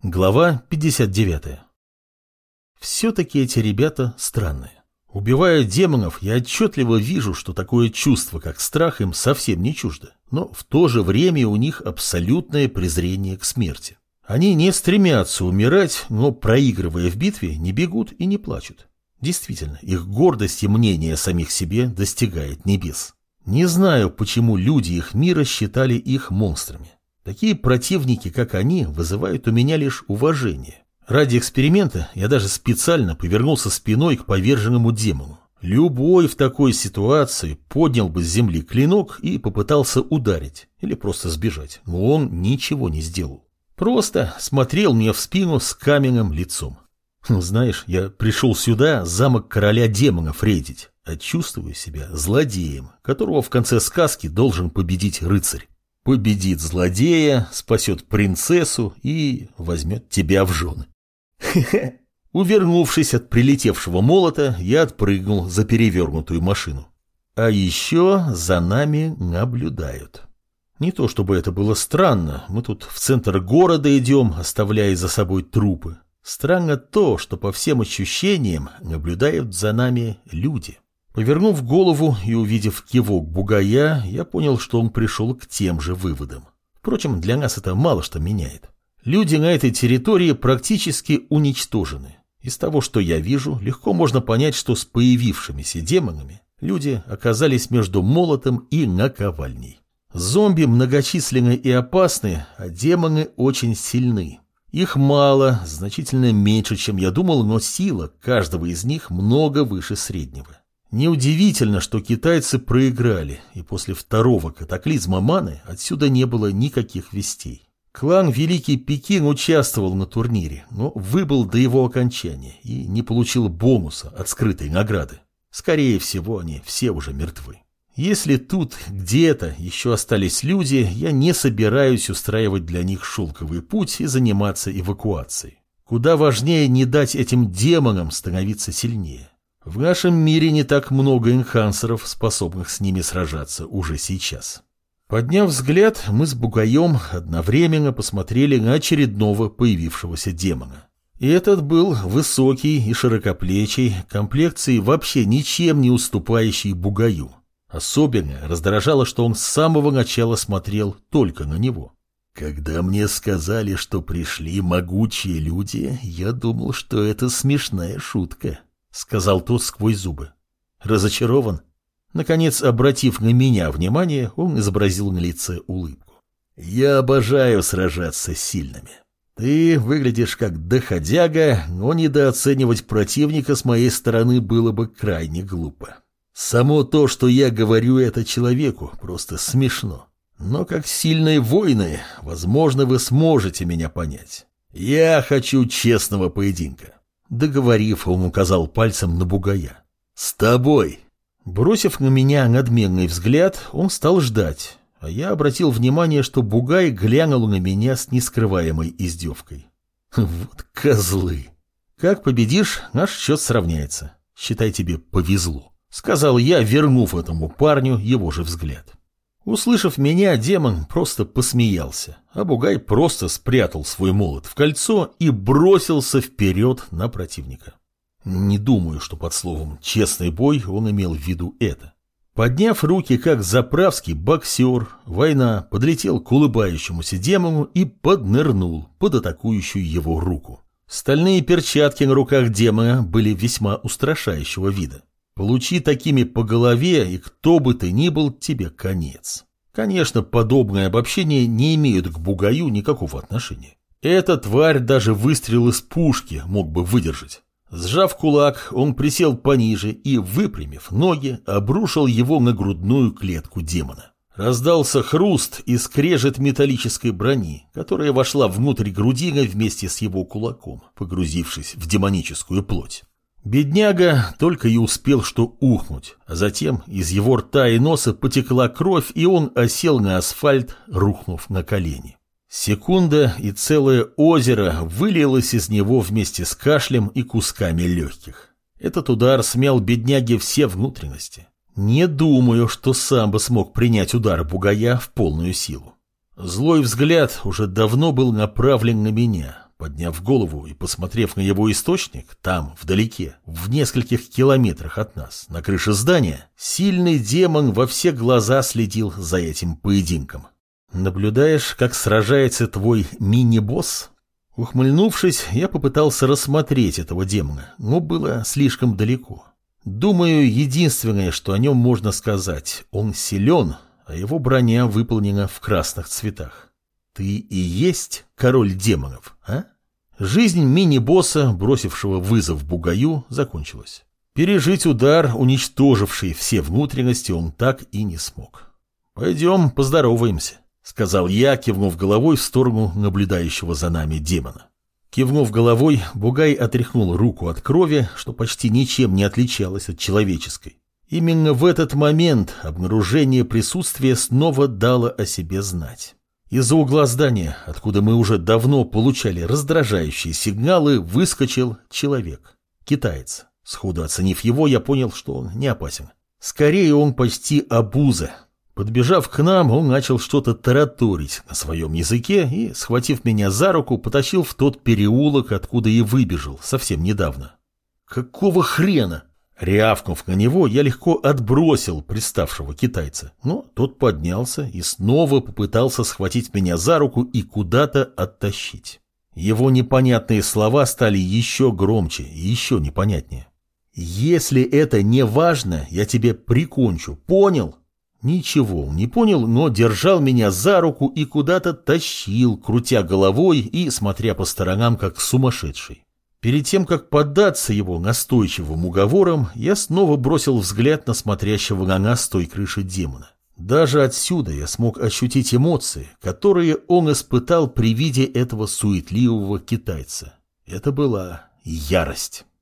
Глава 59. Все-таки эти ребята странные. Убивая демонов, я отчетливо вижу, что такое чувство, как страх, им совсем не чуждо. Но в то же время у них абсолютное презрение к смерти. Они не стремятся умирать, но, проигрывая в битве, не бегут и не плачут. Действительно, их гордость и мнение о самих себе достигает небес. Не знаю, почему люди их мира считали их монстрами. Такие противники, как они, вызывают у меня лишь уважение. Ради эксперимента я даже специально повернулся спиной к поверженному демону. Любой в такой ситуации поднял бы с земли клинок и попытался ударить или просто сбежать, но он ничего не сделал. Просто смотрел мне в спину с каменным лицом. Знаешь, я пришел сюда замок короля демонов рейдить, а чувствую себя злодеем, которого в конце сказки должен победить рыцарь. Победит злодея, спасет принцессу и возьмет тебя в жены. Увернувшись от прилетевшего молота, я отпрыгнул за перевернутую машину. А еще за нами наблюдают. Не то чтобы это было странно, мы тут в центр города идем, оставляя за собой трупы. Странно то, что по всем ощущениям наблюдают за нами люди. Повернув голову и увидев кивок бугая, я понял, что он пришел к тем же выводам. Впрочем, для нас это мало что меняет. Люди на этой территории практически уничтожены. Из того, что я вижу, легко можно понять, что с появившимися демонами люди оказались между молотом и наковальней. Зомби многочисленны и опасны, а демоны очень сильны. Их мало, значительно меньше, чем я думал, но сила каждого из них много выше среднего. Неудивительно, что китайцы проиграли, и после второго катаклизма маны отсюда не было никаких вестей. Клан Великий Пекин участвовал на турнире, но выбыл до его окончания и не получил бонуса от скрытой награды. Скорее всего, они все уже мертвы. Если тут где-то еще остались люди, я не собираюсь устраивать для них шелковый путь и заниматься эвакуацией. Куда важнее не дать этим демонам становиться сильнее. В нашем мире не так много энхансеров, способных с ними сражаться уже сейчас. Подняв взгляд, мы с бугаем одновременно посмотрели на очередного появившегося демона. И этот был высокий и широкоплечий, комплекцией вообще ничем не уступающий бугаю. Особенно раздражало, что он с самого начала смотрел только на него. Когда мне сказали, что пришли могучие люди, я думал, что это смешная шутка. — сказал тот сквозь зубы. Разочарован? Наконец, обратив на меня внимание, он изобразил на лице улыбку. «Я обожаю сражаться с сильными. Ты выглядишь как доходяга, но недооценивать противника с моей стороны было бы крайне глупо. Само то, что я говорю это человеку, просто смешно. Но как сильные воины, возможно, вы сможете меня понять. Я хочу честного поединка». Договорив, он указал пальцем на бугая. «С тобой!» Бросив на меня надменный взгляд, он стал ждать, а я обратил внимание, что бугай глянул на меня с нескрываемой издевкой. Вот козлы! Как победишь, наш счет сравняется. Считай, тебе повезло, сказал я, вернув этому парню его же взгляд. Услышав меня, демон просто посмеялся, а бугай просто спрятал свой молот в кольцо и бросился вперед на противника. Не думаю, что под словом «честный бой» он имел в виду это. Подняв руки как заправский боксер, война подлетел к улыбающемуся демону и поднырнул под атакующую его руку. Стальные перчатки на руках демона были весьма устрашающего вида. Получи такими по голове, и кто бы ты ни был, тебе конец. Конечно, подобное обобщение не имеет к бугаю никакого отношения. Эта тварь даже выстрел из пушки мог бы выдержать. Сжав кулак, он присел пониже и, выпрямив ноги, обрушил его на грудную клетку демона. Раздался хруст и скрежет металлической брони, которая вошла внутрь грудины вместе с его кулаком, погрузившись в демоническую плоть. Бедняга только и успел что ухнуть, а затем из его рта и носа потекла кровь, и он осел на асфальт, рухнув на колени. Секунда, и целое озеро вылилось из него вместе с кашлем и кусками легких. Этот удар смял бедняге все внутренности. Не думаю, что сам бы смог принять удар бугая в полную силу. Злой взгляд уже давно был направлен на меня, Подняв голову и посмотрев на его источник, там, вдалеке, в нескольких километрах от нас, на крыше здания, сильный демон во все глаза следил за этим поединком. «Наблюдаешь, как сражается твой мини-босс?» Ухмыльнувшись, я попытался рассмотреть этого демона, но было слишком далеко. Думаю, единственное, что о нем можно сказать, он силен, а его броня выполнена в красных цветах. Ты и есть король демонов, а? Жизнь мини-босса, бросившего вызов бугаю, закончилась. Пережить удар, уничтоживший все внутренности, он так и не смог. «Пойдем поздороваемся», — сказал я, кивнув головой в сторону наблюдающего за нами демона. Кивнув головой, бугай отряхнул руку от крови, что почти ничем не отличалось от человеческой. Именно в этот момент обнаружение присутствия снова дало о себе знать. Из-за угла здания, откуда мы уже давно получали раздражающие сигналы, выскочил человек. Китаец. Сходу оценив его, я понял, что он не опасен. Скорее, он почти обуза. Подбежав к нам, он начал что-то тараторить на своем языке и, схватив меня за руку, потащил в тот переулок, откуда и выбежал совсем недавно. «Какого хрена?» Рявкнув на него, я легко отбросил приставшего китайца, но тот поднялся и снова попытался схватить меня за руку и куда-то оттащить. Его непонятные слова стали еще громче и еще непонятнее. «Если это не важно, я тебе прикончу, понял?» Ничего он не понял, но держал меня за руку и куда-то тащил, крутя головой и смотря по сторонам, как сумасшедший. Перед тем, как поддаться его настойчивым уговорам, я снова бросил взгляд на смотрящего на нас с той крыши демона. Даже отсюда я смог ощутить эмоции, которые он испытал при виде этого суетливого китайца. Это была ярость.